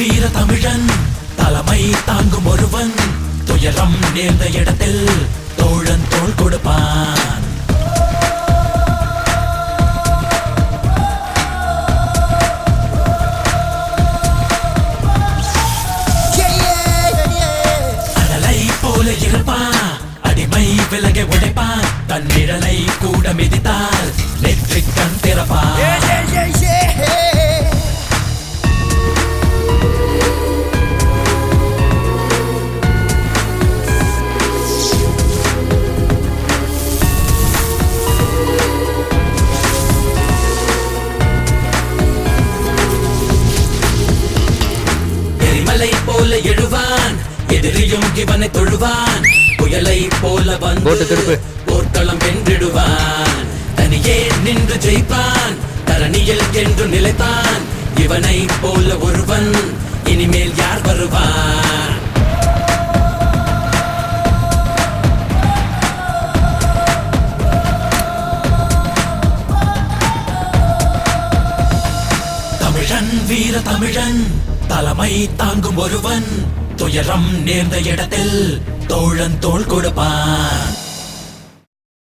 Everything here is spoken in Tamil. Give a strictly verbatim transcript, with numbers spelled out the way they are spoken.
வீர தமிழன் தலைமை தாங்கும் ஒருவன் துயரம் நேர்ந்த இடத்தில் தோழன் தோள் கொடுப்பான். அடலை போல இருப்பான், அடிமை விலகை உடைப்பான், தன் நிழலை கூட மிதித்தால் நெற்றிக் கண் திறப்பான். போல எழுவான், எதிரியும் இவனை தொழுவான், புயலை போல வந்து போர்க்களம் வென்றிடுவான். தனியே நின்று ஜெயிப்பான், தரணியில் என்று நிலைத்தான், இவனை போல ஒருவன் இனிமேல் யார் வருவான்? தமிழன் வீர தமிழன் தலைமை தாங்கும் ஒருவன் துயரம் நேர்ந்த இடத்தில் தோழன் தோள் கொடுப்பான்.